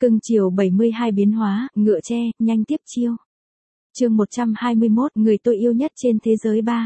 Cưng chiều 72 biến hóa, ngựa tre, nhanh tiếp chiêu. Chương 121, người tôi yêu nhất trên thế giới 3.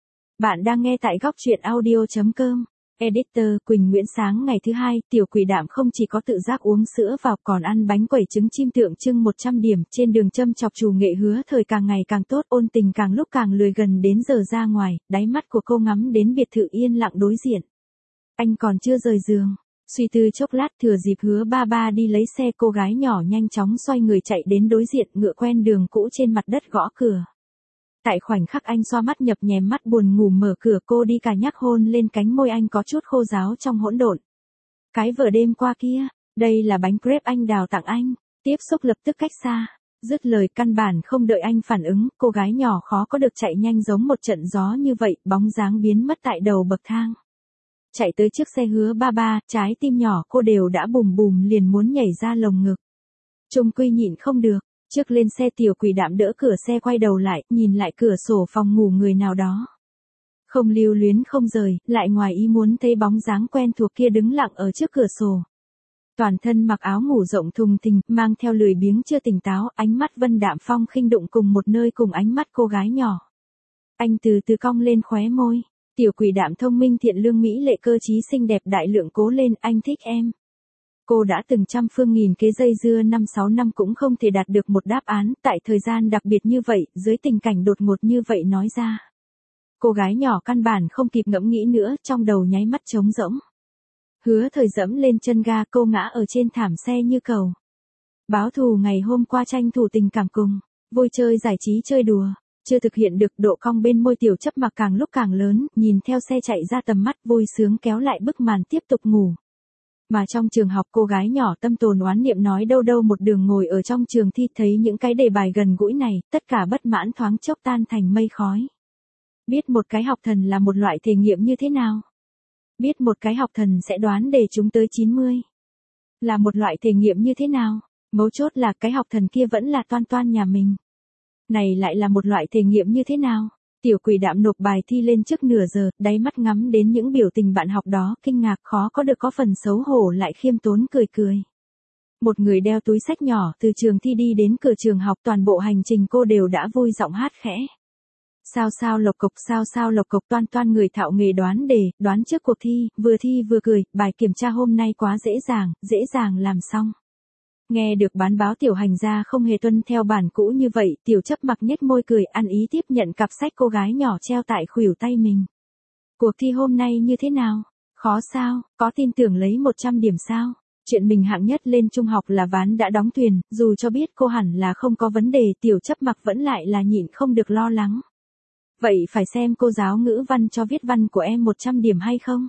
Bạn đang nghe tại góc truyện audio.com. Editor Quỳnh Nguyễn. Sáng ngày thứ hai, tiểu quỷ đạm không chỉ có tự giác uống sữa vào còn ăn bánh quẩy trứng chim tượng trưng 100 điểm. Trên đường châm chọc chủ nghệ hứa thời càng ngày càng tốt, ôn tình càng lúc càng lười, gần đến giờ ra ngoài, đáy mắt của cô ngắm đến biệt thự yên lặng đối diện. Anh còn chưa rời giường. Suy tư chốc lát, thừa dịp hứa ba ba đi lấy xe, cô gái nhỏ nhanh chóng xoay người chạy đến đối diện, ngựa quen đường cũ trên mặt đất gõ cửa. Tại khoảnh khắc anh xoa mắt nhập nhèm mắt buồn ngủ mở cửa, cô đi cà nhắc hôn lên cánh môi anh có chút khô ráo trong hỗn độn. Cái vở đêm qua kia, đây là bánh crepe anh đào tặng anh. Tiếp xúc lập tức cách xa. Dứt lời căn bản không đợi anh phản ứng, cô gái nhỏ khó có được chạy nhanh giống một trận gió như vậy, bóng dáng biến mất tại đầu bậc thang. Chạy tới trước xe hứa ba ba, trái tim nhỏ cô đều đã bùm bùm liền muốn nhảy ra lồng ngực. Trung quy nhịn không được, trước lên xe tiểu quỷ đạm đỡ cửa xe quay đầu lại, nhìn lại cửa sổ phòng ngủ người nào đó. Không lưu luyến không rời, lại ngoài ý muốn thấy bóng dáng quen thuộc kia đứng lặng ở trước cửa sổ. Toàn thân mặc áo ngủ rộng thùng thình, mang theo lười biếng chưa tỉnh táo, ánh mắt Vân Đạm Phong khinh đụng cùng một nơi cùng ánh mắt cô gái nhỏ. Anh từ từ cong lên khóe môi. Tiểu quỷ đạm thông minh thiện lương mỹ lệ cơ trí xinh đẹp đại lượng, cố lên, anh thích em. Cô đã từng trăm phương nghìn kế dây dưa 5-6 năm cũng không thể đạt được một đáp án, tại thời gian đặc biệt như vậy, dưới tình cảnh đột ngột như vậy nói ra. Cô gái nhỏ căn bản không kịp ngẫm nghĩ nữa, trong đầu nháy mắt trống rỗng. Hứa thời dẫm lên chân ga, cô ngã ở trên thảm xe như cầu. Báo thù ngày hôm qua, tranh thủ tình cảm cùng, vui chơi giải trí chơi đùa. Chưa thực hiện được, độ cong bên môi tiểu chấp mặc càng lúc càng lớn, nhìn theo xe chạy ra tầm mắt, vui sướng kéo lại bức màn tiếp tục ngủ. Mà trong trường học, cô gái nhỏ tâm tồn oán niệm nói đâu đâu một đường ngồi ở trong trường thi, thấy những cái đề bài gần gũi này, tất cả bất mãn thoáng chốc tan thành mây khói. Biết một cái học thần là một loại thể nghiệm như thế nào? Biết một cái học thần sẽ đoán đề chúng tới 90 là một loại thể nghiệm như thế nào? Mấu chốt là cái học thần kia vẫn là Toan Toan nhà mình. Này lại là một loại thể nghiệm như thế nào? Tiểu quỷ đạm nộp bài thi lên trước nửa giờ, đáy mắt ngắm đến những biểu tình bạn học đó, kinh ngạc khó có được, có phần xấu hổ lại khiêm tốn cười cười. Một người đeo túi xách nhỏ từ trường thi đi đến cửa trường học, toàn bộ hành trình cô đều đã vui giọng hát khẽ. Sao sao lộc cộc, Toan Toan người thạo nghề đoán đề, đoán trước cuộc thi vừa cười, bài kiểm tra hôm nay quá dễ dàng làm xong. Nghe được bán báo tiểu hành gia không hề tuân theo bản cũ như vậy, tiểu chấp mặc nhếch môi cười, ăn ý tiếp nhận cặp sách cô gái nhỏ treo tại khuỷu tay mình. Cuộc thi hôm nay như thế nào? Khó sao? Có tin tưởng lấy 100 điểm sao? Chuyện mình hạng nhất lên trung học là ván đã đóng thuyền, dù cho biết cô hẳn là không có vấn đề, tiểu chấp mặc vẫn lại là nhịn không được lo lắng. Vậy phải xem cô giáo ngữ văn cho viết văn của em 100 điểm hay không?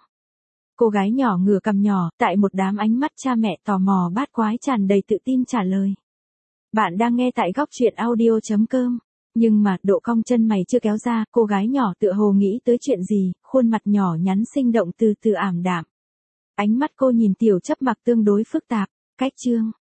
Cô gái nhỏ ngửa cằm nhỏ, tại một đám ánh mắt cha mẹ tò mò bát quái tràn đầy tự tin trả lời. Bạn đang nghe tại góc truyện audio.com. Nhưng mà, độ cong chân mày chưa kéo ra, cô gái nhỏ tựa hồ nghĩ tới chuyện gì, khuôn mặt nhỏ nhắn sinh động từ từ ảm đạm. Ánh mắt cô nhìn tiểu chấp mặc tương đối phức tạp. Cách chương,